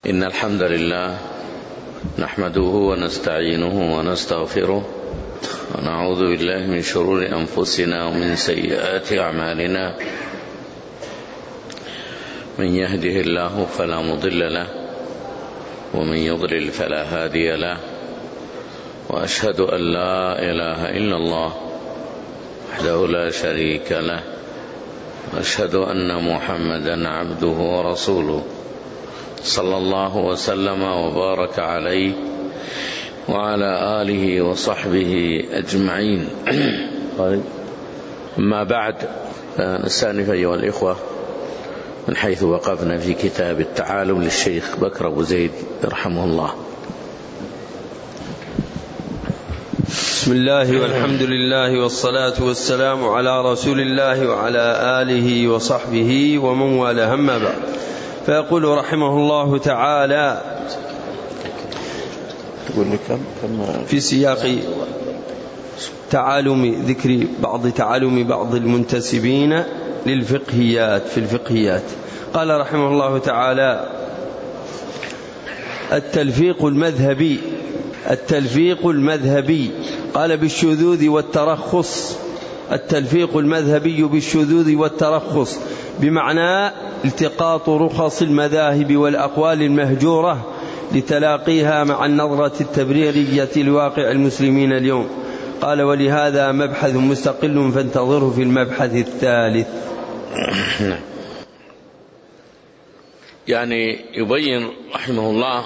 إن الحمد لله نحمده ونستعينه ونستغفره ونعوذ بالله من شرور أنفسنا ومن سيئات أعمالنا. من يهده الله فلا مضل له ومن يضلل فلا هادي له، وأشهد أن لا إله إلا الله وحده لا شريك له، وأشهد أن محمدا عبده ورسوله صلى الله وسلم وبارك عليه وعلى آله وصحبه أجمعين. أما بعد، نستأنف أيها الإخوة من حيث وقفنا في كتاب التعالم للشيخ بكر أبو زيد رحمه الله. بسم الله والحمد لله والصلاة والسلام على رسول الله وعلى آله وصحبه ومن والاه، أما بعد، فيقول رحمه الله تعالى في سياق ذكر تعالم بعض المنتسبين للفقهيات في الفقهيات، قال رحمه الله تعالى: التلفيق المذهبي قال بالشذوذ والترخص. التلفيق المذهبي بالشذوذ والترخص بمعنى التقاط رخص المذاهب والأقوال المهجورة لتلاقيها مع النظرة التبريرية لواقع المسلمين اليوم. قال: ولهذا مبحث مستقل فانتظره في المبحث الثالث. يعني يبين رحمه الله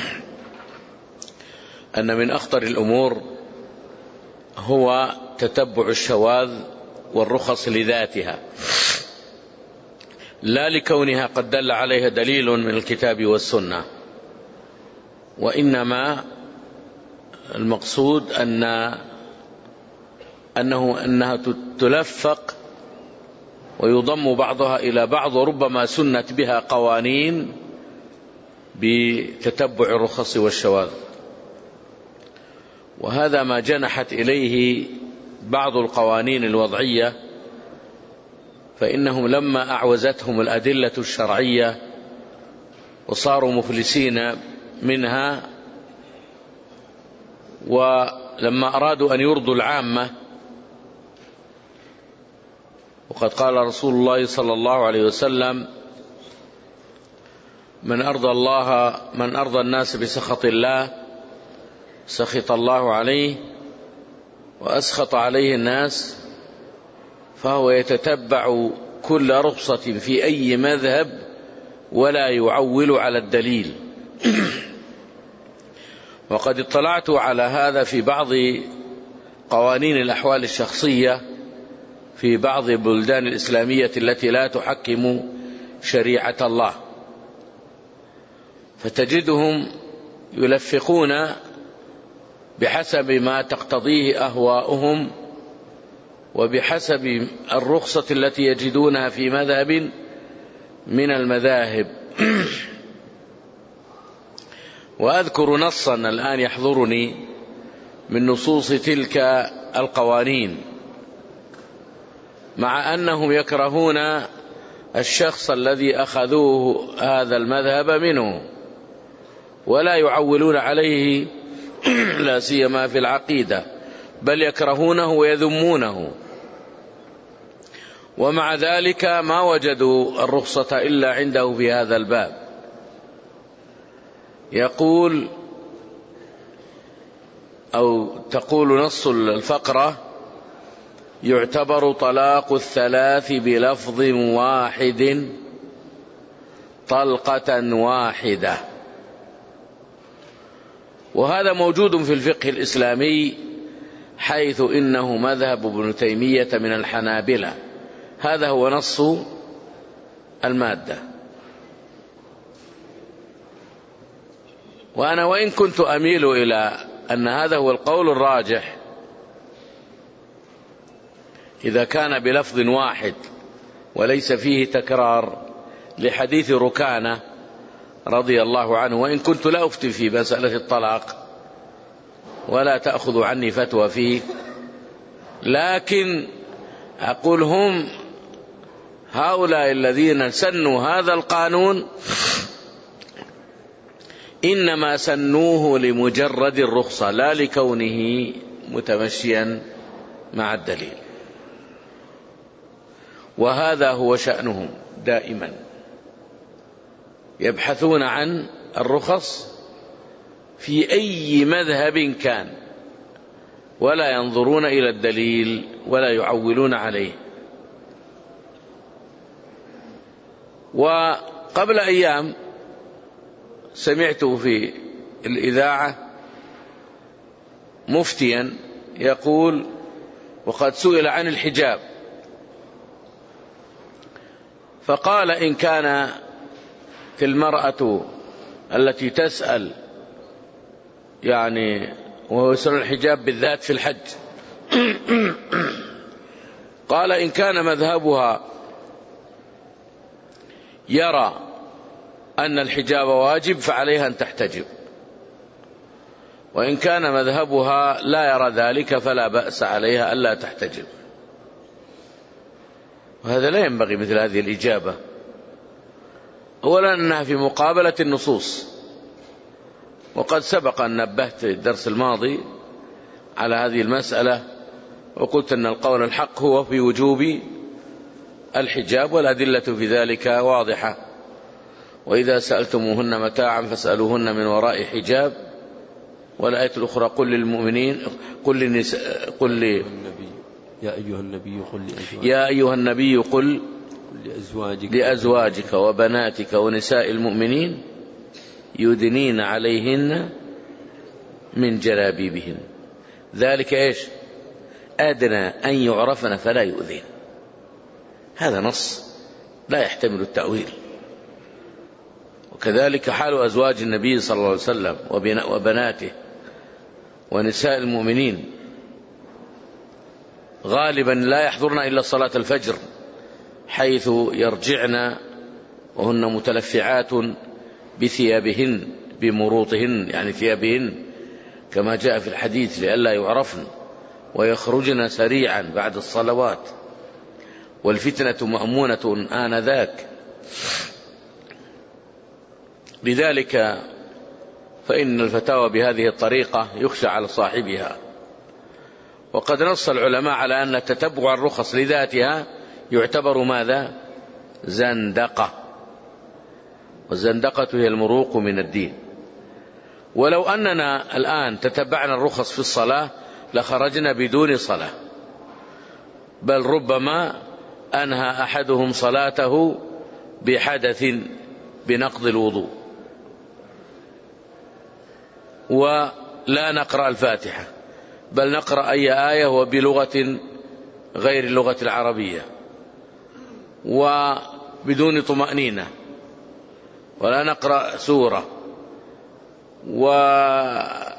أن من أخطر الأمور هو تتبع الشواذ والرخص لذاتها، لا لكونها قد دل عليها دليل من الكتاب والسنة، وإنما المقصود أنها تلفق ويضم بعضها إلى بعض، وربما سنت بها قوانين بتتبع الرخص والشواذ. وهذا ما جنحت إليه بعض القوانين الوضعية، فإنهم لما أعوزتهم الأدلة الشرعية وصاروا مفلسين منها، ولما أرادوا أن يرضوا العامة، وقد قال رسول الله صلى الله عليه وسلم: من أرضى الناس بسخط الله سخط الله عليه، وأسخط عليه الناس، فهو يتتبع كل رخصة في أي مذهب ولا يعول على الدليل. وقد اطلعت على هذا في بعض قوانين الأحوال الشخصية في بعض البلدان الإسلامية التي لا تحكم شريعة الله، فتجدهم يلفقون بحسب ما تقتضيه أهواؤهم وبحسب الرخصة التي يجدونها في مذهب من المذاهب. وأذكر نصا الآن يحضرني من نصوص تلك القوانين، مع أنهم يكرهون الشخص الذي أخذوه هذا المذهب منه ولا يعولون عليه لا سيما في العقيدة، بل يكرهونه ويذمونه، ومع ذلك ما وجدوا الرخصة إلا عنده في هذا الباب. يقول أو تقول نص الفقرة: يعتبر طلاق الثلاث بلفظ واحد طلقة واحدة. وهذا موجود في الفقه الإسلامي، حيث إنه مذهب ابن تيمية من الحنابلة. هذا هو نص المادة. وأنا وإن كنت أميل إلى أن هذا هو القول الراجح إذا كان بلفظ واحد وليس فيه تكرار، لحديث ركانة رضي الله عنه، وإن كنت لا أفتي في مسألة الطلاق ولا تأخذ عني فتوى فيه، لكن أقول هم هؤلاء الذين سنوا هذا القانون إنما سنوه لمجرد الرخصة لا لكونه متمشيا مع الدليل. وهذا هو شأنهم دائما، يبحثون عن الرخص في أي مذهب كان، ولا ينظرون إلى الدليل ولا يعولون عليه. وقبل أيام سمعت في الإذاعة مفتيا يقول وقد سئل عن الحجاب، فقال إن كان في المرأة التي تسأل يعني وهو يسأل الحجاب بالذات في الحج قال إن كان مذهبها يرى أن الحجاب واجب فعليها أن تحتجب، وإن كان مذهبها لا يرى ذلك فلا بأس عليها ألا تحتجب. وهذا لا ينبغي مثل هذه الإجابة. أولا أنها في مقابلة النصوص، وقد سبق أن نبهت في الدرس الماضي على هذه المسألة وقلت أن القول الحق هو في وجوب الحجاب، والأدلة في ذلك واضحة. وإذا سألتموهن متاعا فاسألوهن من وراء حجاب. والآية الأخرى قل للمؤمنين قل يا أيها النبي قل لأزواجك وبناتك ونساء المؤمنين يدنين عليهن من جلابيبهن ذلك إيش؟ أدنى أن يعرفن فلا يؤذين. هذا نص لا يحتمل التأويل. وكذلك حال أزواج النبي صلى الله عليه وسلم وبناته ونساء المؤمنين غالبا لا يحضرن إلا صلاة الفجر، حيث يرجعن وهن متلفعات بثيابهن بمروطهن، يعني ثيابهن كما جاء في الحديث لئلا يعرفن، ويخرجن سريعا بعد الصلوات، والفتنة مأمونة آنذاك. لذلك فإن الفتاوى بهذه الطريقة يخشى على صاحبها. وقد نص العلماء على أن تتبع الرخص لذاتها يعتبر ماذا؟ زندقة، والزندقة هي المروق من الدين. ولو أننا الآن تتبعنا الرخص في الصلاة لخرجنا بدون صلاة، بل ربما أنهى أحدهم صلاته بحدث بنقض الوضوء، ولا نقرأ الفاتحة بل نقرأ أي آية وبلغة غير اللغة العربية وبدون طمأنينة، ولا نقرأ سورة، ولا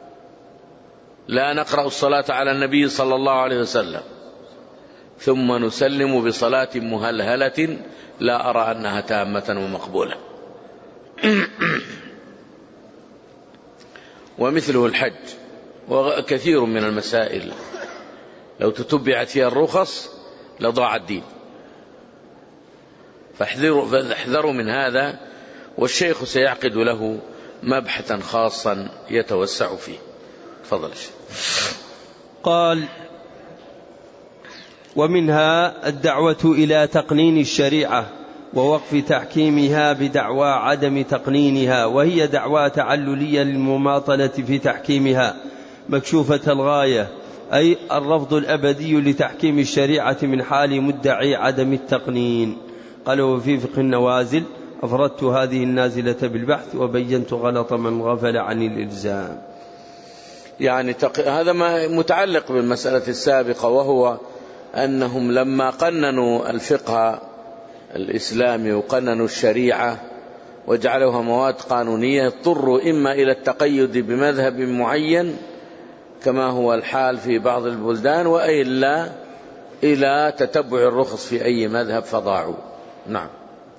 نقرأ الصلاة على النبي صلى الله عليه وسلم، ثم نسلم بصلاة مهلهلة لا أرى أنها تامة ومقبولة. ومثله الحج وكثير من المسائل لو تتبعت فيها الرخص لضاع الدين، فاحذروا من هذا. والشيخ سيعقد له مبحثا خاصا يتوسع فيه. تفضل الشيخ. قال: ومنها الدعوة إلى تقنين الشريعة ووقف تحكيمها بدعوى عدم تقنينها، وهي دعوى تعللية للمماطلة في تحكيمها مكشوفة الغاية، أي الرفض الأبدي لتحكيم الشريعة من حال مدعي عدم التقنين. قال: وفي فقه النوازل أفردت هذه النازلة بالبحث وبينت غلط من غفل عن الإلزام. يعني هذا ما متعلق بالمسألة السابقة، وهو أنهم لما قننوا الفقه الإسلامي وقننوا الشريعة وجعلوها مواد قانونية اضطروا إما إلى التقيد بمذهب معين كما هو الحال في بعض البلدان، وإلا إلى تتبع الرخص في أي مذهب فضاعوا. نعم.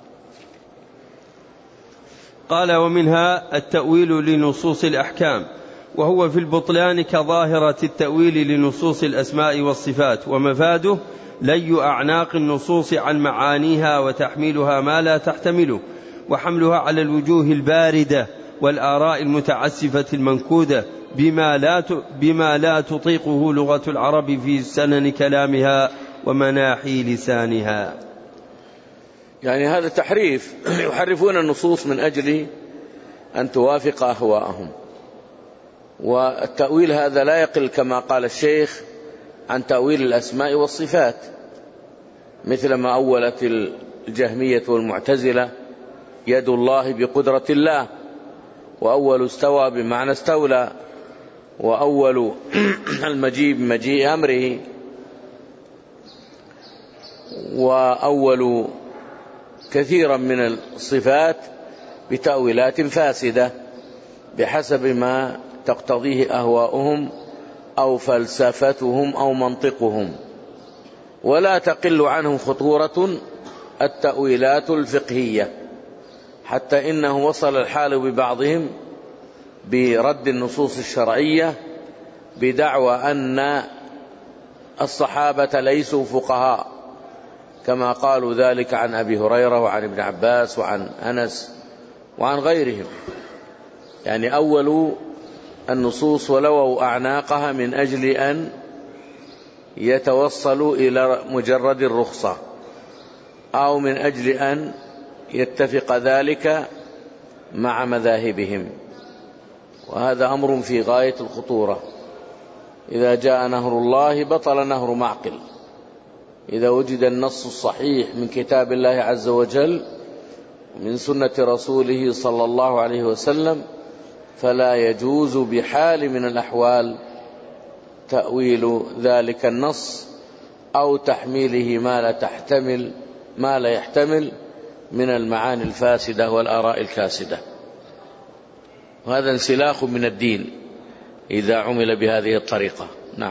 قال: ومنها التأويل لنصوص الأحكام، وهو في البطلان كظاهرة التأويل لنصوص الأسماء والصفات، ومفاده لي أعناق النصوص عن معانيها وتحميلها ما لا تحتمله، وحملها على الوجوه الباردة والآراء المتعسفة المنكودة بما لا تطيقه لغة العرب في سنن كلامها ومناحي لسانها. يعني هذا تحريف، يحرفون النصوص من أجل أن توافق أهواءهم، والتأويل هذا لا يقل كما قال الشيخ عن تأويل الأسماء والصفات، مثل ما أولت الجهمية والمعتزلة يد الله بقدرة الله، وأول استوى بمعنى استولى، وأول المجيء بمجيء أمره، وأول كثيرا من الصفات بتأويلات فاسدة بحسب ما تقتضيه أهواؤهم أو فلسفتهم أو منطقهم. ولا تقل عنهم خطورة التأويلات الفقهية، حتى إنه وصل الحال ببعضهم برد النصوص الشرعية بدعوى أن الصحابة ليسوا فقهاء، كما قالوا ذلك عن أبي هريرة وعن ابن عباس وعن أنس وعن غيرهم. يعني أولوا النصوص ولووا أعناقها من أجل أن يتوصلوا إلى مجرد الرخصة، أو من أجل أن يتفق ذلك مع مذاهبهم، وهذا أمر في غاية الخطورة. إذا جاء نهر الله بطل نهر معقل. إذا وجد النص الصحيح من كتاب الله عز وجل ومن سنة رسوله صلى الله عليه وسلم فلا يجوز بحال من الأحوال تأويل ذلك النص أو تحميله ما لا يحتمل من المعاني الفاسدة والآراء الكاسدة، وهذا انسلاخ من الدين إذا عمل بهذه الطريقة. نعم.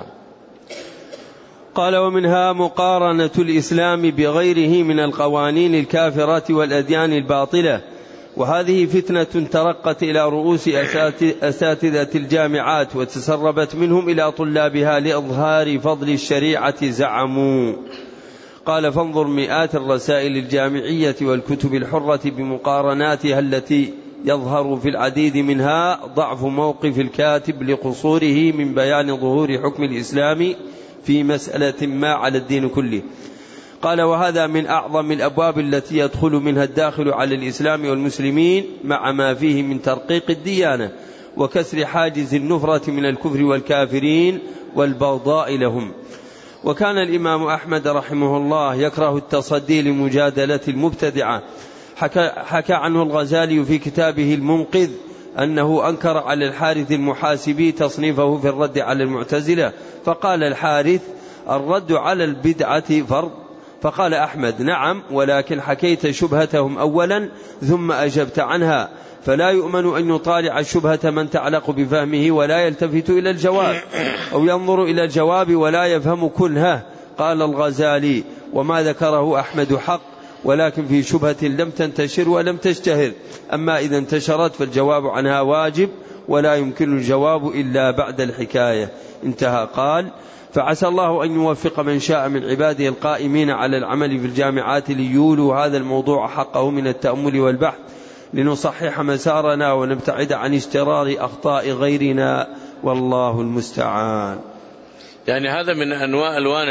قال: ومنها مقارنة الإسلام بغيره من القوانين الكافرة والأديان الباطلة، وهذه فتنة ترقت إلى رؤوس أساتذة الجامعات وتسربت منهم إلى طلابها لإظهار فضل الشريعة زعموا. قال: فانظر مئات الرسائل الجامعية والكتب الحرة بمقارناتها التي يظهر في العديد منها ضعف موقف الكاتب لقصوره من بيان ظهور حكم الإسلام في مسألة ما على الدين كله. قال: وهذا من أعظم الأبواب التي يدخل منها الداخل على الإسلام والمسلمين مع ما فيه من ترقيق الديانة وكسر حاجز النفرة من الكفر والكافرين والبغضاء لهم. وكان الإمام أحمد رحمه الله يكره التصدي لمجادلة المبتدعة. حكى عنه الغزالي في كتابه المنقذ أنه أنكر على الحارث المحاسبي تصنيفه في الرد على المعتزلة، فقال الحارث: الرد على البدعة فرض. فقال أحمد: نعم، ولكن حكيت شبهتهم أولا ثم أجبت عنها، فلا يؤمن أن يطالع الشبهة من تعلق بفهمه ولا يلتفت إلى الجواب، أو ينظر إلى الجواب ولا يفهم كنهه. قال الغزالي: وما ذكره أحمد حق، ولكن في شبهة لم تنتشر ولم تشتهر، أما إذا انتشرت فالجواب عنها واجب ولا يمكن الجواب إلا بعد الحكاية. انتهى. قال: فعسى الله أن يوفق من شاء من عباده القائمين على العمل في الجامعات ليولوا هذا الموضوع حقه من التأمل والبحث، لنصحح مسارنا ونبتعد عن اشترار أخطاء غيرنا، والله المستعان. يعني هذا من ألوان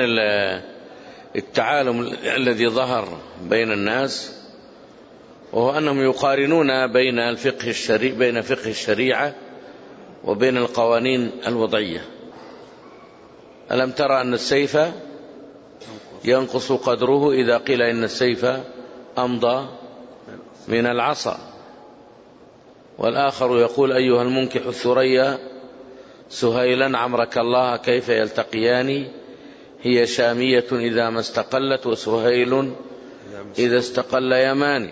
التعالم الذي ظهر بين الناس، وهو أنهم يقارنون بين فقه الشريعة وبين القوانين الوضعية. ألم ترى أن السيف ينقص قدره إذا قيل إن السيف أمضى من العصا؟ والآخر يقول: أيها المنكح الثريا سهيلا عمرك الله كيف يلتقيان، هي شامية إذا ما استقلت وسهيل إذا استقل يماني.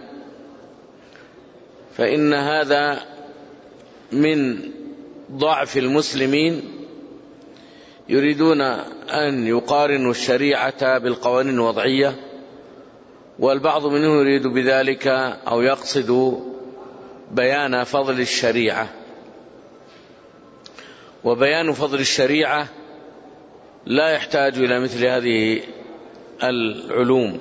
فإن هذا من ضعف المسلمين، يريدون أن يقارنوا الشريعة بالقوانين الوضعية، والبعض منهم يريد بذلك أو يقصد بيان فضل الشريعة. وبيان فضل الشريعة لا يحتاج إلى مثل هذه العلوم،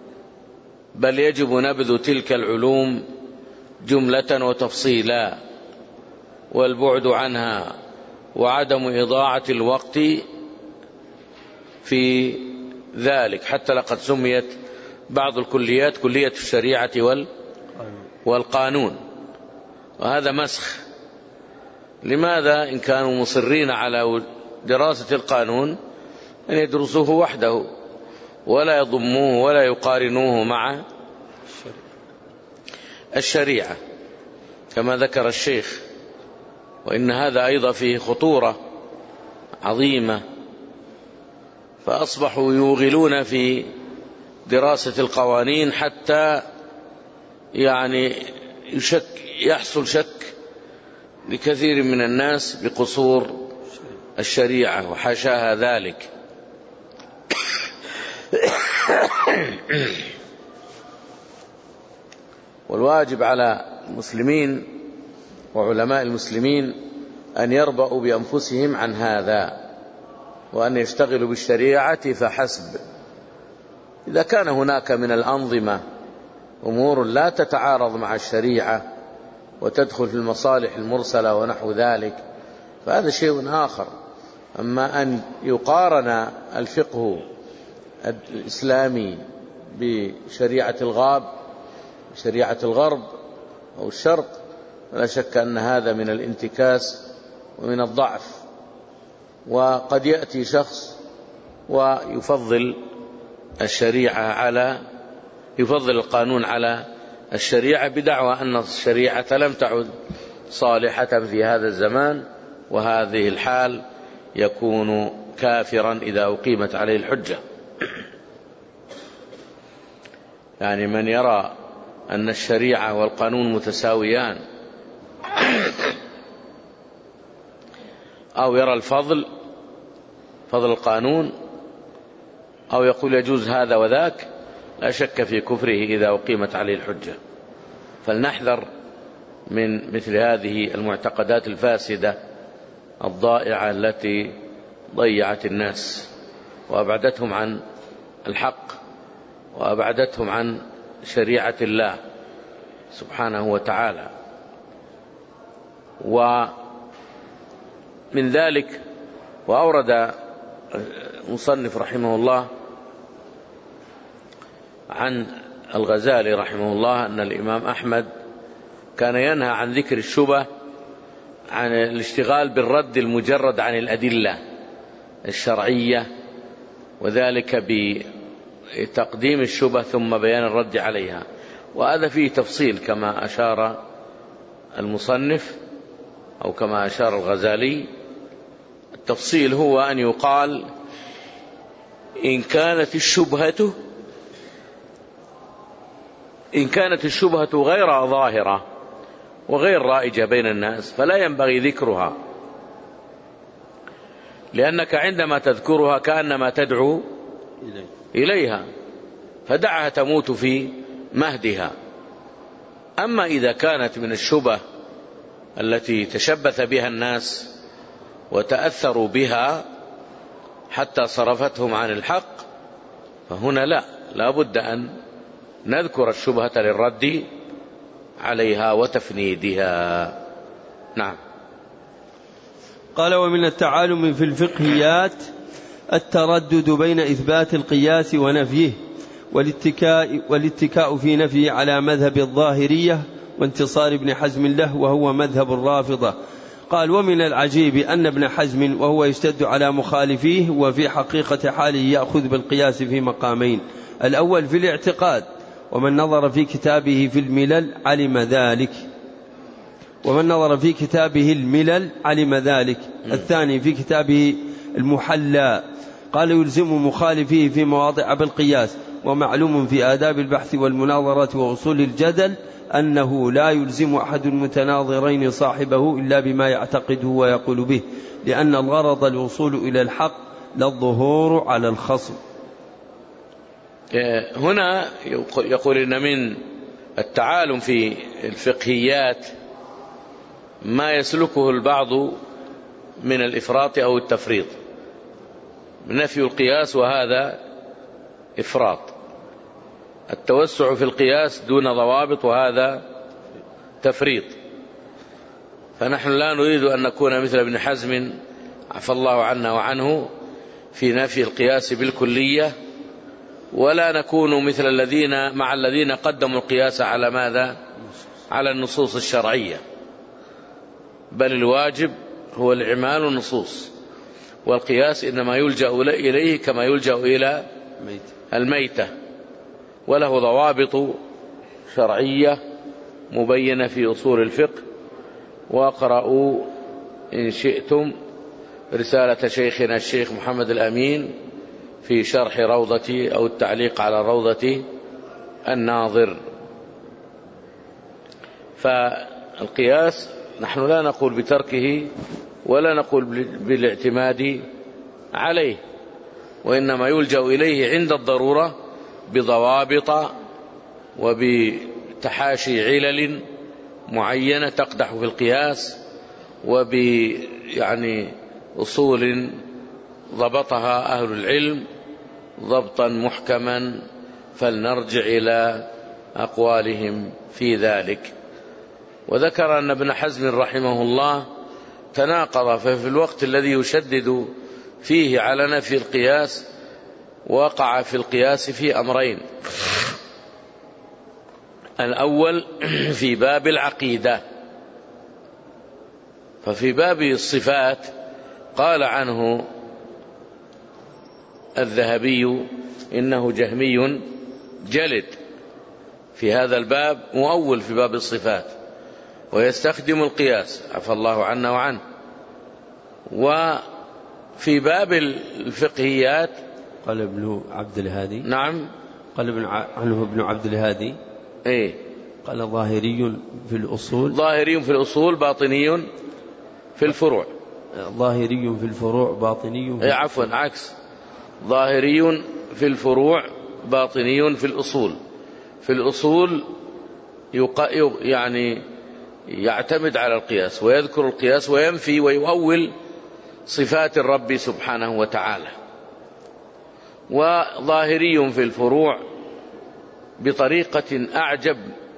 بل يجب نبذ تلك العلوم جملة وتفصيلا والبعد عنها وعدم إضاعة الوقت في ذلك، حتى لقد سميت بعض الكليات كلية الشريعة والقانون، وهذا مسخ. لماذا؟ إن كانوا مصرين على دراسة القانون أن يدرسوه وحده ولا يضموه ولا يقارنوه مع الشريعة كما ذكر الشيخ. وإن هذا أيضا فيه خطورة عظيمة، فأصبحوا يوغلون في دراسة القوانين حتى يعني يحصل شك لكثير من الناس بقصور الشريعة، وحاشاها ذلك. والواجب على المسلمين وعلماء المسلمين أن يربأوا بأنفسهم عن هذا، وأن يشتغلوا بالشريعة فحسب. إذا كان هناك من الأنظمة أمور لا تتعارض مع الشريعة وتدخل في المصالح المرسلة ونحو ذلك فهذا شيء آخر. أما أن يقارن الفقه الإسلامي بشريعة شريعة الغرب أو الشرق، لا شك أن هذا من الانتكاس ومن الضعف. وقد يأتي شخص ويفضل القانون على الشريعة بدعوى أن الشريعة لم تعد صالحة في هذا الزمان، وهذه الحال يكون كافرا إذا أقيمت عليه الحجة. يعني من يرى أن الشريعة والقانون متساويان، أو يرى فضل القانون، أو يقول يجوز هذا وذاك، لا شك في كفره إذا أقيمت عليه الحجة. فلنحذر من مثل هذه المعتقدات الفاسدة الضائعة التي ضيعت الناس وأبعدتهم عن الحق وأبعدتهم عن شريعة الله سبحانه وتعالى. ومن ذلك وأورد المصنف رحمه الله عن الغزالي رحمه الله أن الإمام أحمد كان ينهى عن ذكر الشبه، عن الاشتغال بالرد المجرد عن الأدلة الشرعية، وذلك بتقديم الشبه ثم بيان الرد عليها. وهذا فيه تفصيل كما أشار المصنف أو كما أشار الغزالي. التفصيل هو أن يقال إن كانت الشبهة غير ظاهرة وغير رائجة بين الناس فلا ينبغي ذكرها، لأنك عندما تذكرها كأنما تدعو إليها، فدعها تموت في مهدها. أما إذا كانت من الشبه التي تشبث بها الناس وتأثروا بها حتى صرفتهم عن الحق، فهنا لا بد أن نذكر الشبهة للرد عليها وتفنيدها. نعم. قال: ومن التعالم في الفقهيات التردد بين إثبات القياس ونفيه، والاتكاء في نفيه على مذهب الظاهرية وانتصار ابن حزم له وهو مذهب الرافضة. قال: ومن العجيب أن ابن حزم وهو يشتد على مخالفيه وفي حقيقة حاله يأخذ بالقياس في مقامين: الأول في الاعتقاد، ومن نظر في كتابه في الملل علم ذلك. الثاني في كتابه المحلى، قال: يلزم مخالفيه في مواضع بالقياس. ومعلوم في آداب البحث والمناظرة وأصول الجدل أنه لا يلزم أحد المتناظرين صاحبه إلا بما يعتقده ويقول به، لأن الغرض الوصول إلى الحق لا الظهور على الخصم. هنا يقول إن من التعالم في الفقهيات ما يسلكه البعض من الإفراط أو التفريط، نفي القياس وهذا إفراط، التوسع في القياس دون ضوابط وهذا تفريط. فنحن لا نريد أن نكون مثل ابن حزم عفى الله عنا وعنه في نفي القياس بالكلية، ولا نكون مثل الذين قدموا القياس على ماذا؟ على النصوص الشرعية، بل الواجب هو الإعمال النصوص، والقياس إنما يلجأ إليه كما يلجأ إلى الميتة، وله ضوابط شرعية مبينة في أصول الفقه. واقرأوا إن شئتم رسالة شيخنا الشيخ محمد الأمين في شرح روضة أو التعليق على روضة الناظر. فالقياس نحن لا نقول بتركه ولا نقول بالاعتماد عليه، وإنما يلجأ إليه عند الضرورة بضوابط وبتحاشي علل معينة تقدح في القياس، يعني أصول ضبطها أهل العلم ضبطا محكما، فلنرجع إلى أقوالهم في ذلك. وذكر أن ابن حزم رحمه الله تناقض، ففي الوقت الذي يشدد فيه على نفي القياس وقع في القياس في أمرين: الأول في باب العقيدة، ففي باب الصفات قال عنه الذهبي إنه جهمي جلد في هذا الباب، مؤول في باب الصفات ويستخدم القياس عفى الله عنا وعنه. وفي باب الفقهيات قال ابن عبد الهادي، نعم قال عنه ابن عبد الهادي إيه؟ قال ظاهري في الأصول، ظاهري في الأصول باطني في الفروع، ظاهري في الفروع باطني في عفوا عكس، ظاهري في الفروع باطني في الأصول. في الأصول يعني يعتمد على القياس ويذكر القياس وينفي ويؤول صفات الرب سبحانه وتعالى. وظاهري في الفروع بطريقة أعجب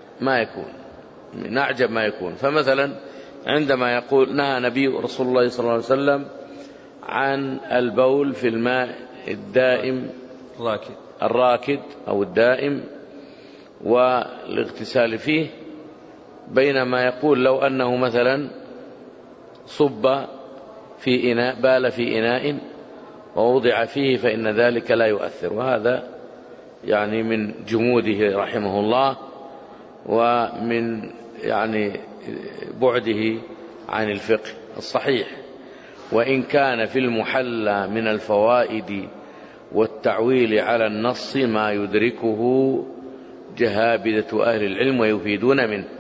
ما يكون. فمثلا عندما يقول نهى نبي رسول الله صلى الله عليه وسلم عن البول في الماء الدائم الراكد أو الدائم والاغتسال فيه، بينما يقول لو أنه مثلا صب في إناء، بال في إناء ووضع فيه فإن ذلك لا يؤثر. وهذا يعني من جموده رحمه الله ومن يعني بعده عن الفقه الصحيح. وإن كان في المحلى من الفوائد والتعويل على النص ما يدركه جهابذة أهل العلم ويفيدون منه،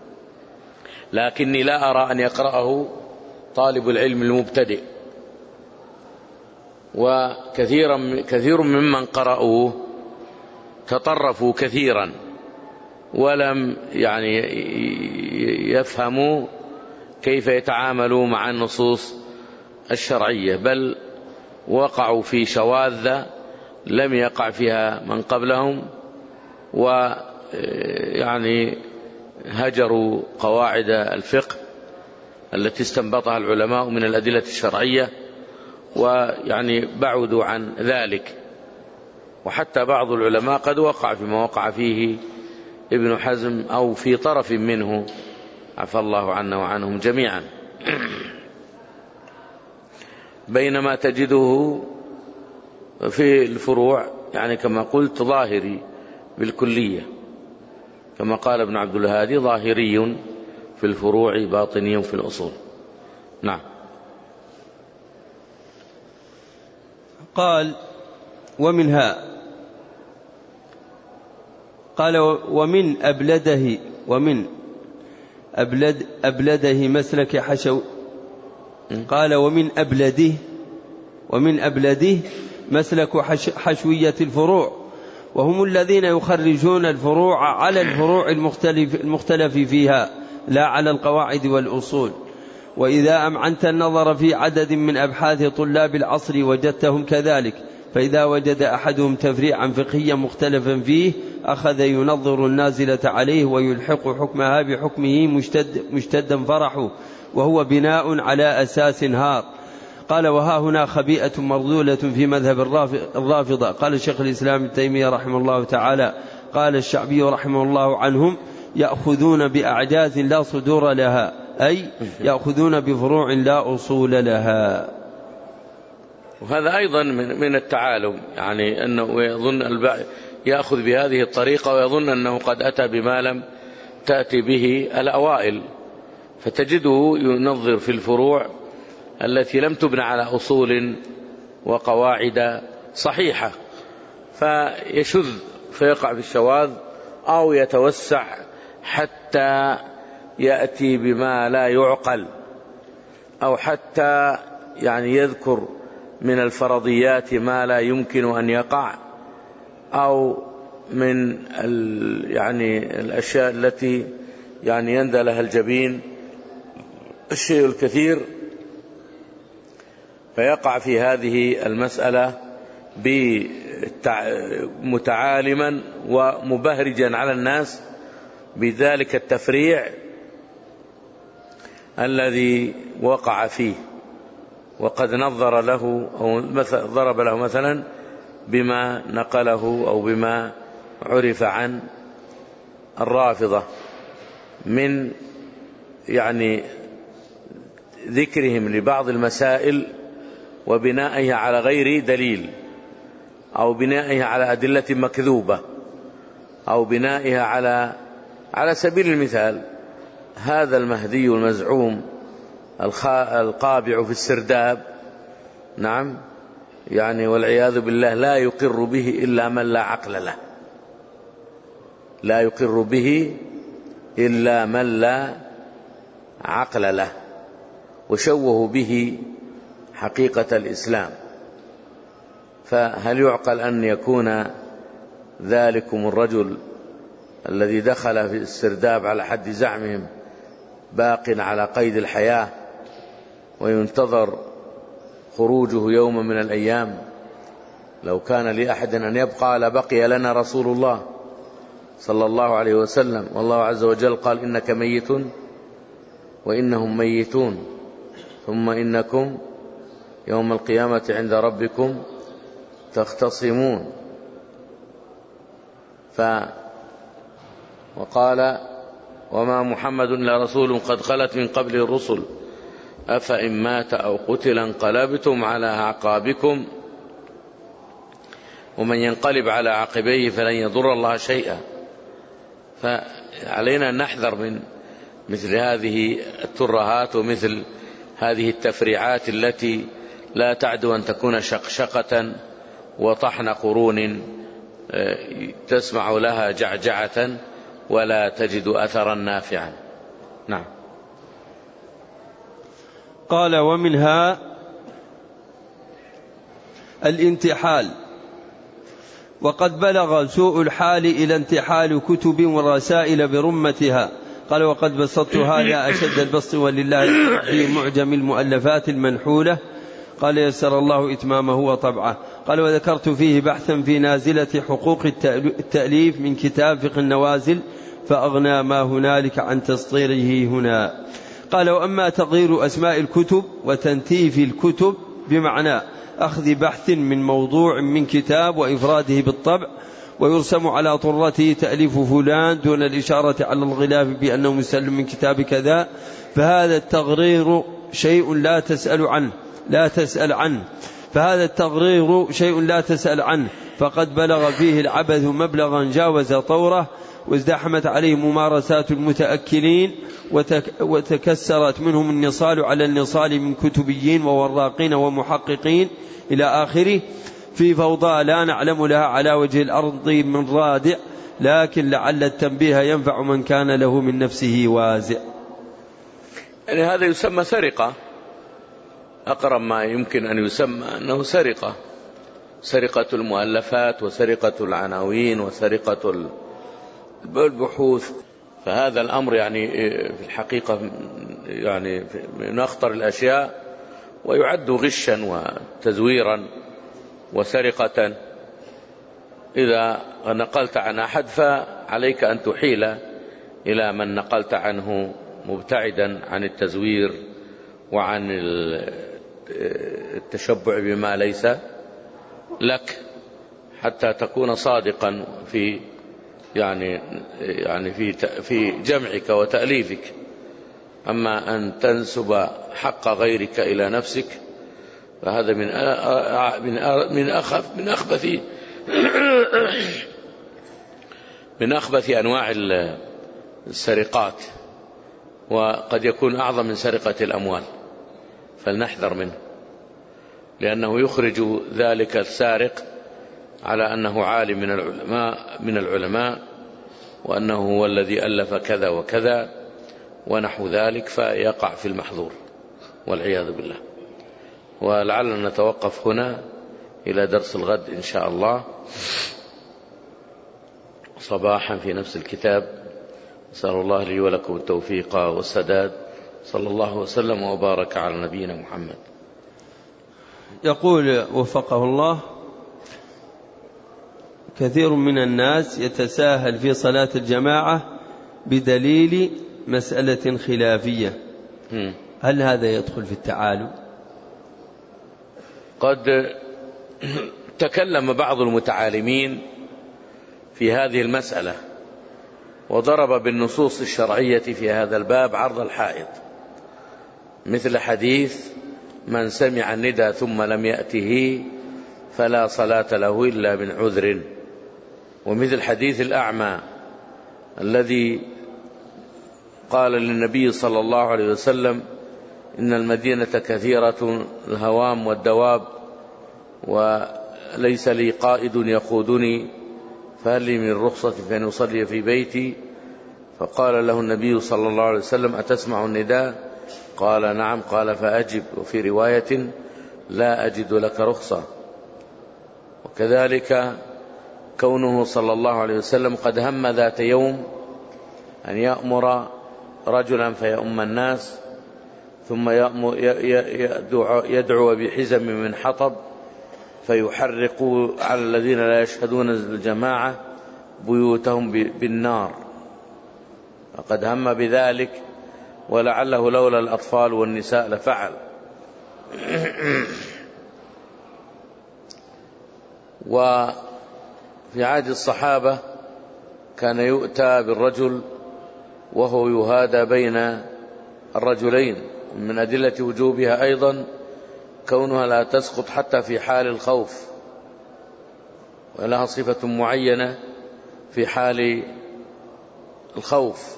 لكني لا أرى أن يقرأه طالب العلم المبتدئ. وكثير ممن قرأوه تطرفوا كثيرا ولم يعني يفهموا كيف يتعاملوا مع النصوص الشرعية، بل وقعوا في شواذ لم يقع فيها من قبلهم، ويعني هجروا قواعد الفقه التي استنبطها العلماء من الأدلة الشرعية، ويعني بعدوا عن ذلك. وحتى بعض العلماء قد وقع فيما وقع فيه ابن حزم أو في طرف منه عفى الله عنا وعنهم جميعا. بينما تجده في الفروع يعني كما قلت ظاهري بالكلية، كما قال ابن عبد الهادي ظاهري في الفروع باطني في الأصول. نعم. قال ومنها، قال ومن أبلده مسلك حشو، قال ومن أبلده مسلك حشوية الفروع، وهم الذين يخرجون الفروع على الفروع المختلف فيها لا على القواعد والأصول. وإذا أمعنت النظر في عدد من أبحاث طلاب العصر وجدتهم كذلك، فإذا وجد أحدهم تفريعا فقهيا مختلفا فيه أخذ ينظر النازلة عليه ويلحق حكمها بحكمه مشتدا فرحه، وهو بناء على أساس هار. قال وها هنا خبيئة مرذولة في مذهب الرافضة. قال شيخ الإسلام ابن تيمية رحمه الله تعالى قال الشعبي رحمه الله عنهم يأخذون بأعجاز لا صدور لها، أي يأخذون بفروع لا أصول لها. وهذا أيضا من التعالم، يعني أنه يظن يأخذ بهذه الطريقة ويظن أنه قد أتى بما لم تأتي به الأوائل، فتجده ينظر في الفروع التي لم تبنى على أصول وقواعد صحيحة، فيشذ فيقع في الشواذ أو يتوسع حتى يأتي بما لا يعقل، أو حتى يعني يذكر من الفرضيات ما لا يمكن أن يقع، أو من يعني الأشياء التي يعني يندى لها الجبين الشيء الكثير، فيقع في هذه المسألة متعالما ومبهرجا على الناس بذلك التفريع الذي وقع فيه، وقد نظر له أو ضرب له مثلا بما نقله أو بما عرف عن الرافضة من يعني ذكرهم لبعض المسائل وبنائها على غير دليل، أو بنائها على أدلة مكذوبة، أو بنائها على سبيل المثال هذا المهدي المزعوم القابع في السرداب، نعم، يعني والعياذ بالله لا يقر به إلا من لا عقل له، لا يقر به إلا من لا عقل له، وشوه به حقيقة الإسلام. فهل يعقل أن يكون ذلكم الرجل الذي دخل في السرداب على حد زعمهم باق على قيد الحياة وينتظر خروجه يوم من الأيام؟ لو كان لأحد أن يبقى لبقي لنا رسول الله صلى الله عليه وسلم، والله عز وجل قال إنك ميت وإنهم ميتون ثم إنكم يوم القيامة عند ربكم تختصمون. وقال وما محمد إلا رسول قد خلت من قبله الرسل أفإن مات أو قتل انقلبتم على أعقابكم ومن ينقلب على عقبيه فلن يضر الله شيئا. فعلينا أن نحذر من مثل هذه الترهات ومثل هذه التفريعات التي لا تعدو أن تكون شقشقة وطحن قرون تسمع لها جعجعة ولا تجد أثرا نافعا. نعم. قال ومنها الانتحال، وقد بلغ سوء الحال إلى انتحال كتب ورسائل برمتها. قال وقد بسطت هذا أشد البسط ولله في معجم المؤلفات المنحولة. قال يسر الله إتمامه وطبعه. قال وذكرت فيه بحثا في نازلة حقوق التأليف من كتاب فقه النوازل فأغنى ما هنالك عن تسطيره هنا. قال وأما تغيير أسماء الكتب وتنتيف الكتب بمعنى أخذ بحث من موضوع من كتاب وإفراده بالطبع ويرسم على طرته تأليف فلان دون الإشارة على الغلاف بأنه مسلم من كتاب كذا، فهذا التغرير شيء لا تسأل عنه فهذا التغرير شيء لا تسأل عنه، فقد بلغ فيه العبث مبلغا جاوز طوره، وازدحمت عليه ممارسات المتأكلين وتكسرت منهم النصال على النصال من كتبيين ووراقين ومحققين إلى آخره، في فوضى لا نعلم لها على وجه الأرض من رادع، لكن لعل التنبيه ينفع من كان له من نفسه وازع. يعني هذا يسمى سرقة، أقرب ما يمكن أن يسمى أنه سرقة المؤلفات وسرقة العناوين وسرقة البحوث. فهذا الأمر يعني في الحقيقة يعني من أخطر الأشياء، ويعد غشا وتزويرا وسرقة. إذا نقلت عن أحد فعليك أن تحيل إلى من نقلت عنه مبتعدا عن التزوير وعن التشبع بما ليس لك، حتى تكون صادقا في في جمعك وتأليفك. أما أن تنسب حق غيرك إلى نفسك فهذا من أخبث أنواع السرقات، وقد يكون أعظم من سرقة الأموال، فلنحذر منه، لأنه يخرج ذلك السارق على أنه عالم من العلماء وأنه هو الذي ألف كذا وكذا ونحو ذلك، فيقع في المحظور والعياذ بالله. ولعلنا نتوقف هنا إلى درس الغد إن شاء الله صباحا في نفس الكتاب. أسأل الله لي ولكم التوفيق والسداد. صلى الله وسلم وبارك على نبينا محمد. يقول وفقه الله: كثير من الناس يتساهل في صلاة الجماعة بدليل مسألة خلافية، هل هذا يدخل في التعالي؟ قد تكلم بعض المتعالمين في هذه المسألة وضرب بالنصوص الشرعية في هذا الباب عرض الحائط، مثل حديث من سمع الندى ثم لم يأته فلا صلاة له إلا من عذر، ومثل حديث الأعمى الذي قال للنبي صلى الله عليه وسلم: إن المدينة كثيرة الهوام والدواب وليس لي قائد يقودني فهل لي من رخصة فأن أصلي في بيتي؟ فقال له النبي صلى الله عليه وسلم: أتسمع النداء؟ قال: نعم. قال: فأجب. وفي رواية: لا أجد لك رخصة. وكذلك كونه صلى الله عليه وسلم قد هم ذات يوم أن يأمر رجلا فيؤم الناس، ثم يدعو بحزم من حطب فيحرق على الذين لا يشهدون الجماعة بيوتهم بالنار، فقد هم بذلك، ولعله لولا الأطفال والنساء لفعل. وفي عهد الصحابة كان يؤتى بالرجل وهو يهادى بين الرجلين. من أدلة وجوبها أيضا كونها لا تسقط حتى في حال الخوف، ولها صفة معينة في حال الخوف.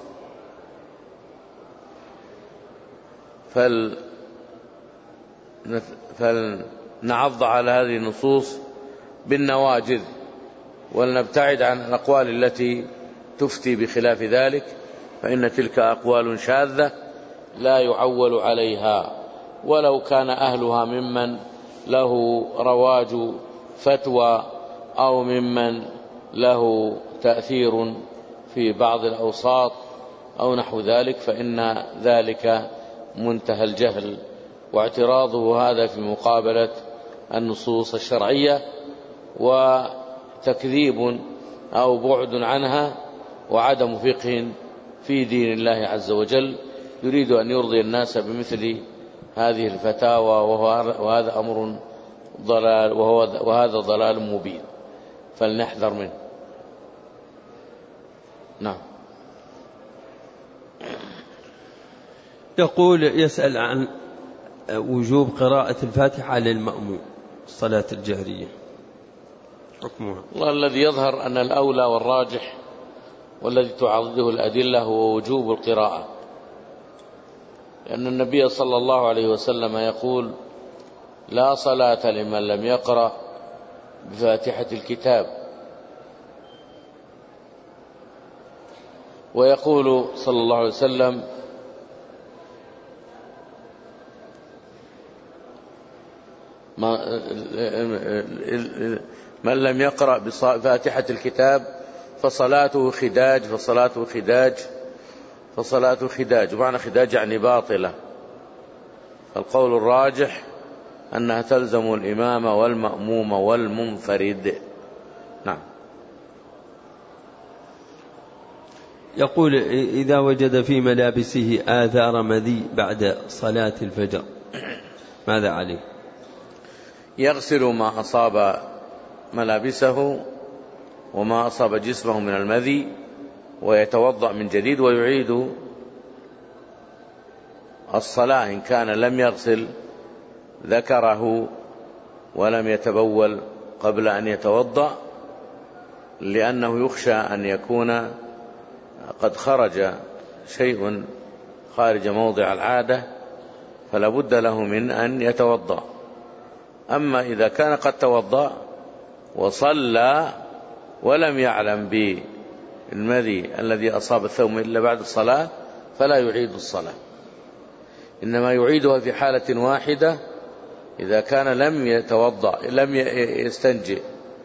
فلنعض على هذه النصوص بالنواجذ ولنبتعد عن الأقوال التي تفتي بخلاف ذلك، فإن تلك أقوال شاذة لا يعول عليها، ولو كان أهلها ممن له رواج فتوى أو ممن له تأثير في بعض الأوساط أو نحو ذلك، فإن ذلك منتهى الجهل، واعتراضه هذا في مقابلة النصوص الشرعية وتكذيب أو بعد عنها وعدم فقه في دين الله عز وجل. يريد أن يرضي الناس بمثل هذه الفتاوى، وهذا أمر ضلال، وهذا ضلال مبين، فلنحذر منه. نعم. يقول يسأل عن وجوب قراءة الفاتحة للمأموم الصلاة الجهرية، حكمها. والله الذي يظهر أن الأولى والراجح والذي تعضده الأدلة هو وجوب القراءة، لأن النبي صلى الله عليه وسلم يقول: لا صلاة لمن لم يقرأ بفاتحة الكتاب. ويقول صلى الله عليه وسلم: من لم يقرأ بفاتحة الكتاب فصلاته خداج فصلاته خداج فصلاته خداج. ومعنى خداج يعني باطلة. القول الراجح أنها تلزم الإمام والمأموم والمنفرد. نعم. يقول إذا وجد في ملابسه آثار مذي بعد صلاة الفجر ماذا عليه؟ يغسل ما أصاب ملابسه وما أصاب جسمه من المذي ويتوضأ من جديد ويعيد الصلاة إن كان لم يغسل ذكره ولم يتبول قبل أن يتوضأ، لأنه يخشى أن يكون قد خرج شيء خارج موضع العادة فلا بد له من أن يتوضأ. أما إذا كان قد توضأ وصلى ولم يعلم بالمذي الذي أصاب الثوب إلا بعد الصلاة فلا يعيد الصلاة، إنما يعيدها في حالة واحدة إذا كان لم يتوضأ لم يستنجئ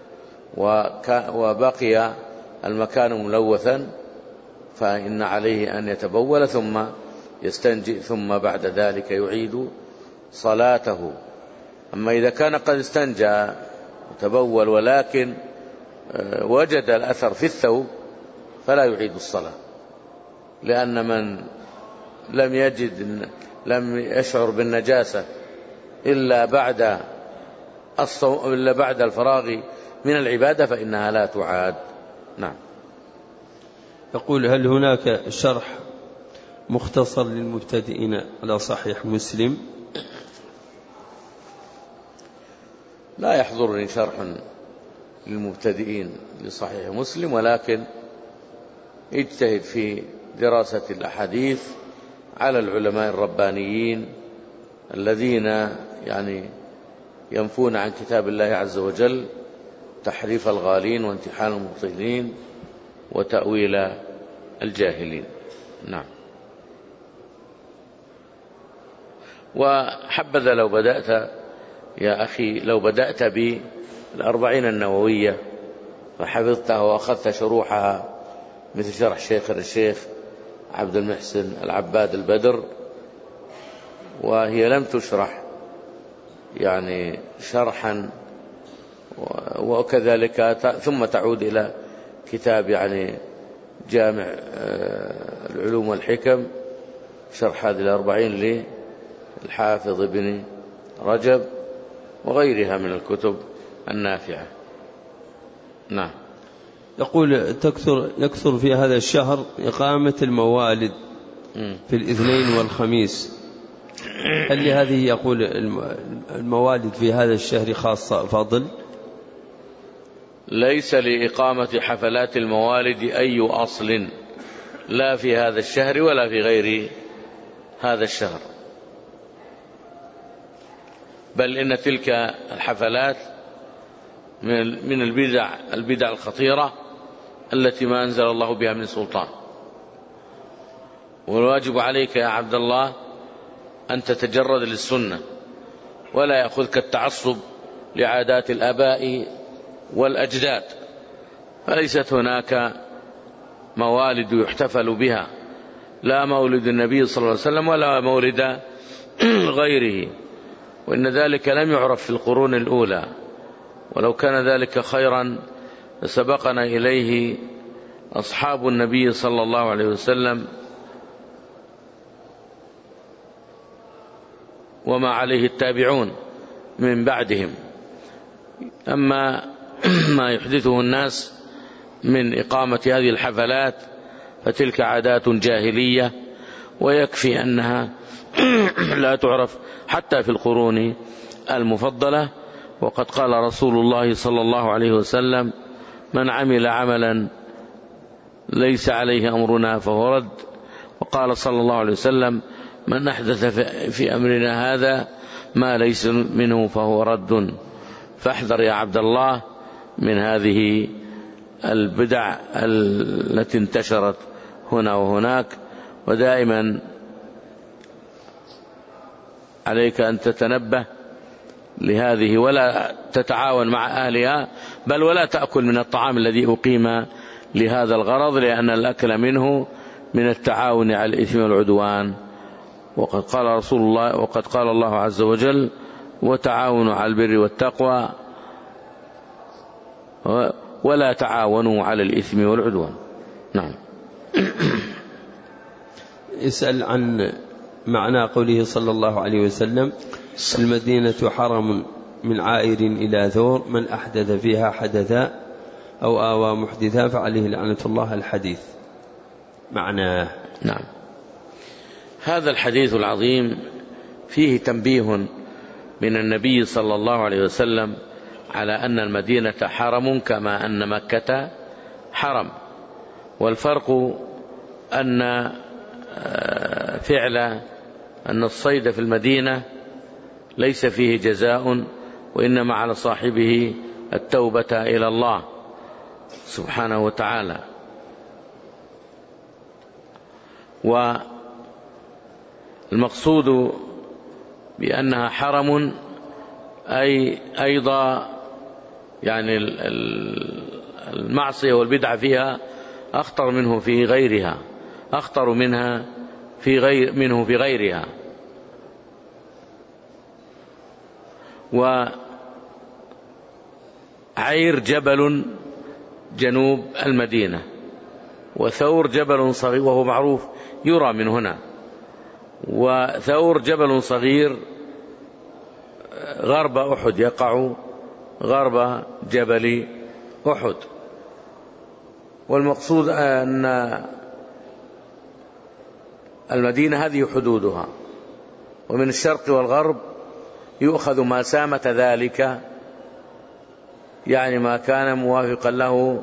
وبقي المكان ملوثا فإن عليه أن يتبول ثم يستنجئ ثم بعد ذلك يعيد صلاته. أما إذا كان قد استنجى وتبول ولكن وجد الأثر في الثوب فلا يعيد الصلاة، لأن من لم يشعر بالنجاسة إلا بعد الفراغ من العبادة فإنها لا تعاد. نعم. يقول هل هناك شرح مختصر للمبتدئين على صحيح مسلم؟ لا يحضرني شرح للمبتدئين لصحيح مسلم، ولكن اجتهد في دراسة الأحاديث على العلماء الربانيين الذين ينفون عن كتاب الله عز وجل تحريف الغالين وانتحال المبطلين وتأويل الجاهلين. نعم. وحبذا لو بدأت يا أخي بالأربعين النووية فحفظتها وأخذت شروحها مثل شرح شيخنا الشيخ عبد المحسن العباد البدر، وهي لم تشرح شرحا، وكذلك ثم تعود إلى كتاب جامع العلوم والحكم شرح هذه الأربعين للحافظ ابن رجب وغيرها من الكتب النافعة. نعم. يقول يكثر في هذا الشهر إقامة الموالد في الاثنين والخميس، هل لهذه يقول الموالد في هذا الشهر خاصة فضل؟ ليس لإقامة حفلات الموالد أي أصل، لا في هذا الشهر ولا في غير هذا الشهر، بل إن تلك الحفلات من البدع الخطيرة التي ما أنزل الله بها من سلطان. والواجب عليك يا عبد الله أن تتجرد للسنة ولا يأخذك التعصب لعادات الآباء والأجداد، فليست هناك موالد يحتفل بها، لا مولد النبي صلى الله عليه وسلم ولا مولد غيره، وإن ذلك لم يعرف في القرون الأولى، ولو كان ذلك خيرا سبقنا إليه أصحاب النبي صلى الله عليه وسلم وما عليه التابعون من بعدهم. أما ما يحدثه الناس من إقامة هذه الحفلات فتلك عادات جاهلية، ويكفي أنها لا تعرف حتى في القرون المفضلة. وقد قال رسول الله صلى الله عليه وسلم: من عمل عملا ليس عليه أمرنا فهو رد. وقال صلى الله عليه وسلم: من أحدث في أمرنا هذا ما ليس منه فهو رد. فاحذر يا عبد الله من هذه البدع التي انتشرت هنا وهناك، ودائما عليك أن تتنبه لهذه ولا تتعاون مع أهلها، بل ولا تأكل من الطعام الذي أقيم لهذا الغرض، لأن الأكل منه من التعاون على الإثم والعدوان. وقد قال الله عز وجل: وتعاونوا على البر والتقوى ولا تعاونوا على الإثم والعدوان. نعم. يسأل عن معنى قوله صلى الله عليه وسلم: المدينة حرم من عائر إلى ثور، من أحدث فيها حدثا أو آوى محدثا فعليه لعنة الله. الحديث معناه. نعم. هذا الحديث العظيم فيه تنبيه من النبي صلى الله عليه وسلم على أن المدينة حرم كما أن مكة حرم، والفرق أن أن الصيد في المدينة ليس فيه جزاء، وإنما على صاحبه التوبة إلى الله سبحانه وتعالى. والمقصود بأنها حرم أي أيضا يعني المعصية والبدعة فيها أخطر منه في غيرها، أخطر منه في غيرها. وعير جبل جنوب المدينة، وثور جبل صغير وهو معروف يرى من هنا، وثور جبل صغير غرب أحد، يقع غرب جبل أحد. والمقصود أن المدينة هذه حدودها، ومن الشرق والغرب يؤخذ ما سامة ذلك، يعني ما كان موافقا له،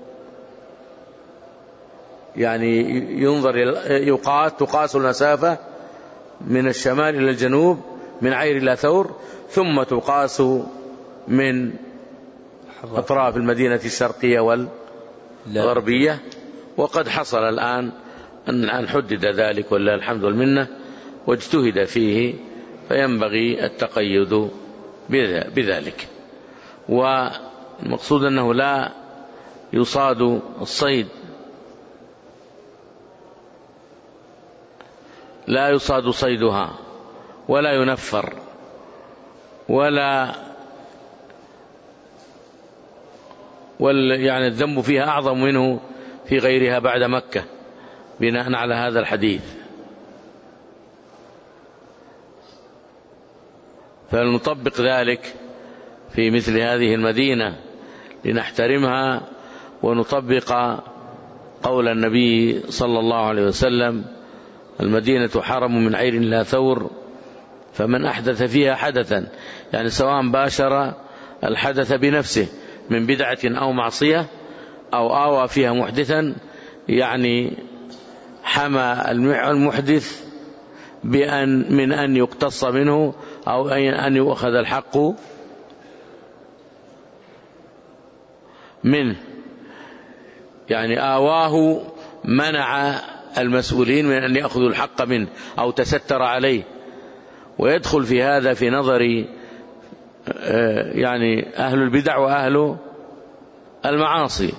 يعني تقاس المسافة من الشمال إلى الجنوب من عير إلى ثور، ثم تقاس من أطراف المدينة الشرقية والغربية. وقد حصل الآن أن حدد ذلك ولله الحمد والمنة، واجتهد فيه، فينبغي التقيد بذلك. والمقصود أنه لا يصاد الصيد، لا يصاد صيدها ولا ينفر يعني الذنب فيها أعظم منه في غيرها بعد مكة، بناء على هذا الحديث. فلنطبق ذلك في مثل هذه المدينة لنحترمها، ونطبق قول النبي صلى الله عليه وسلم: المدينة حرم من عير لا ثور، فمن أحدث فيها حدثا، يعني سواء باشر الحدث بنفسه من بدعة أو معصية، أو آوى فيها محدثا، يعني حمى المحدث من أن يقتص منه أو أن يؤخذ الحق منه، يعني آواه منع المسؤولين من أن يأخذوا الحق منه أو تستر عليه. ويدخل في هذا في نظري يعني أهل البدع وأهل المعاصي،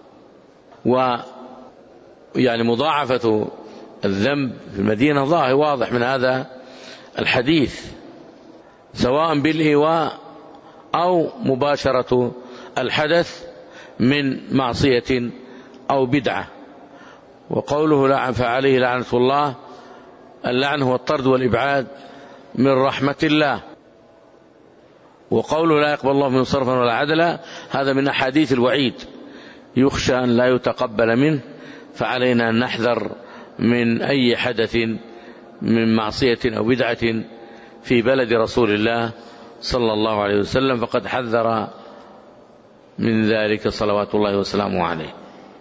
ويعني مضاعفة الذنب في المدينة ظاهر واضح من هذا الحديث، سواء بالإيواء أو مباشرة الحدث من معصية أو بدعة. وقوله لعن فعليه لعنة الله، اللعن هو الطرد والإبعاد من رحمة الله. وقوله لا يقبل الله منه صرفا ولا عدلا، هذا من أحاديث الوعيد، يخشى أن لا يتقبل منه، فعلينا أن نحذر من أي حدث من معصية أو بدعة في بلد رسول الله صلى الله عليه وسلم، فقد حذر من ذلك صلوات الله وسلامه عليه.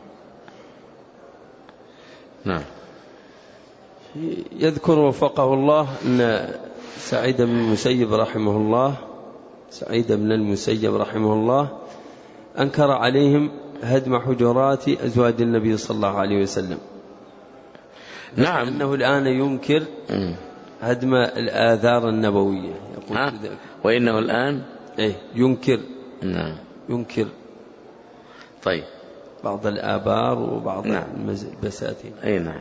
نعم. يذكر وفقه الله أن سعيد بن المسيب رحمه الله أنكر عليهم هدم حجرات أزواج النبي صلى الله عليه وسلم. نعم. أنه الآن ينكر هدم الآثار النبوية، يقول وإنه الآن ينكر. نعم. ينكر. طيب. بعض الآبار وبعض البساتين. أي نعم.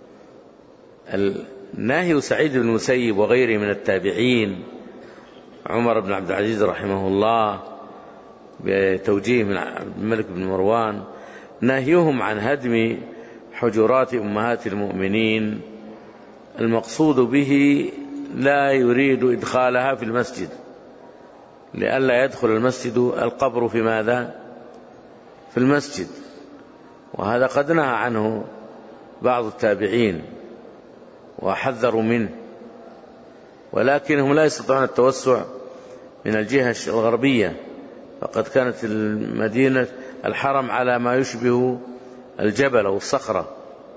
الناهي سعيد بن المسيب وغيره من التابعين، عمر بن عبد العزيز رحمه الله بتوجيه من عبد الملك بن مروان، ناهيهم عن هدم حجرات أمهات المؤمنين المقصود به لا يريد إدخالها في المسجد، لئلا يدخل المسجد القبر في ماذا؟ في المسجد. وهذا قد نهى عنه بعض التابعين وحذروا منه، ولكنهم لا يستطيعون التوسع من الجهة الغربية، فقد كانت المدينة الحرم على ما يشبه الجبل أو الصخرة،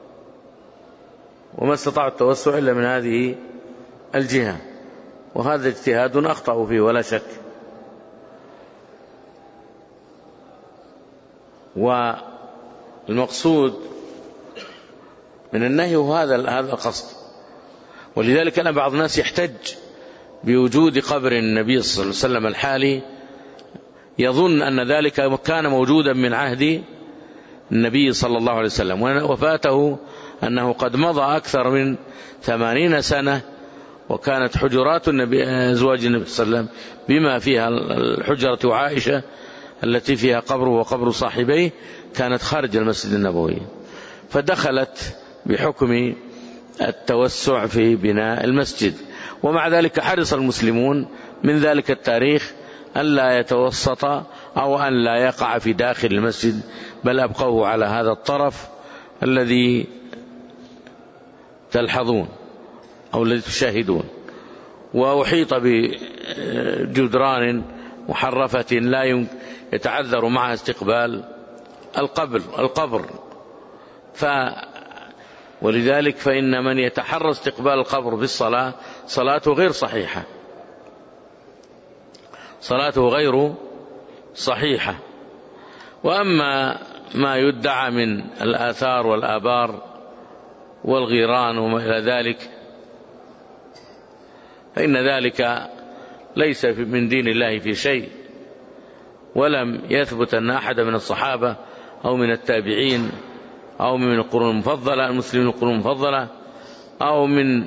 وما استطاعوا التوسع إلا من هذه الجهة، وهذا اجتهاد أخطأوا فيه ولا شك. والمقصود من النهي هو هذا القصد. ولذلك أنا بعض الناس يحتج بوجود قبر النبي صلى الله عليه وسلم الحالي، يظن أن ذلك كان موجودا من عهد النبي صلى الله عليه وسلم، وفاته أنه قد مضى أكثر من 80 سنة، وكانت حجرات أزواج النبي صلى الله عليه وسلم بما فيها الحجرة عائشة التي فيها قبره وقبر صاحبيه كانت خارج المسجد النبوي، فدخلت بحكم التوسع في بناء المسجد. ومع ذلك حرص المسلمون من ذلك التاريخ أن لا يتوسط أو أن لا يقع في داخل المسجد، بل أبقوه على هذا الطرف الذي تلحظون أو الذي تشاهدون، وأحيط بجدران محرفة لا يتعذر معها استقبال القبر. ولذلك فإن من يتحرى استقبال القبر بالصلاة صلاته غير صحيحة، صلاته غير صحيحة. وأما ما يدعى من الآثار والآبار والغيران وما إلى ذلك فإن ذلك ليس من دين الله في شيء، ولم يثبت أن أحد من الصحابة أو من التابعين أو من القرون المفضلة المسلمين القرون المفضلة أو من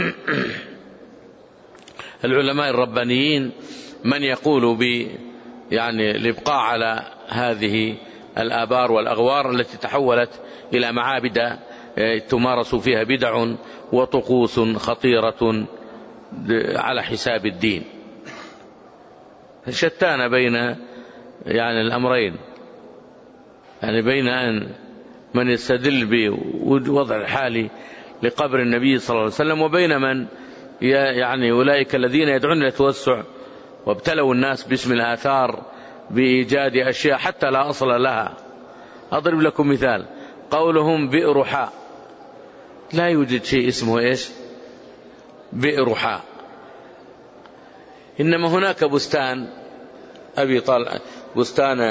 العلماء الربانيين من يقول الإبقاء على هذه الآبار والأغوار التي تحولت إلى معابد تمارس فيها بدع وطقوس خطيرة على حساب الدين. شتان بين الأمرين، بين أن من يستدل بوضع الحالي لقبر النبي صلى الله عليه وسلم، وبين من أولئك الذين يدعون للتوسع وابتلوا الناس باسم الآثار بإيجاد أشياء حتى لا أصل لها. أضرب لكم مثال، قولهم بئر حاء، لا يوجد شيء اسمه بئر حاء، إنما هناك بستان بستان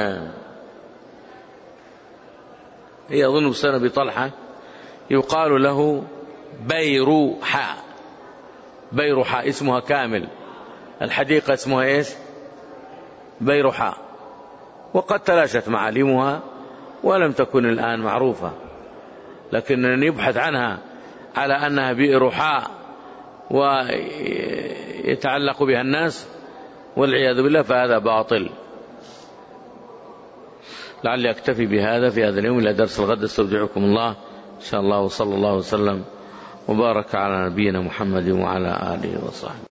أظن بستان أبي طلحة يقال له بئر حاء اسمها كامل، الحديقة اسمها بئر حاء، وقد تلاشت معالمها ولم تكن الآن معروفة، لكن يبحث عنها على أنها بئر حاء ويتعلق بها الناس والعياذ بالله، فهذا باطل. لعلي أكتفي بهذا في هذا اليوم، إلى درس الغد استودعكم الله إن شاء الله، وصلى الله وسلم وبارك على نبينا محمد وعلى آله وصحبه.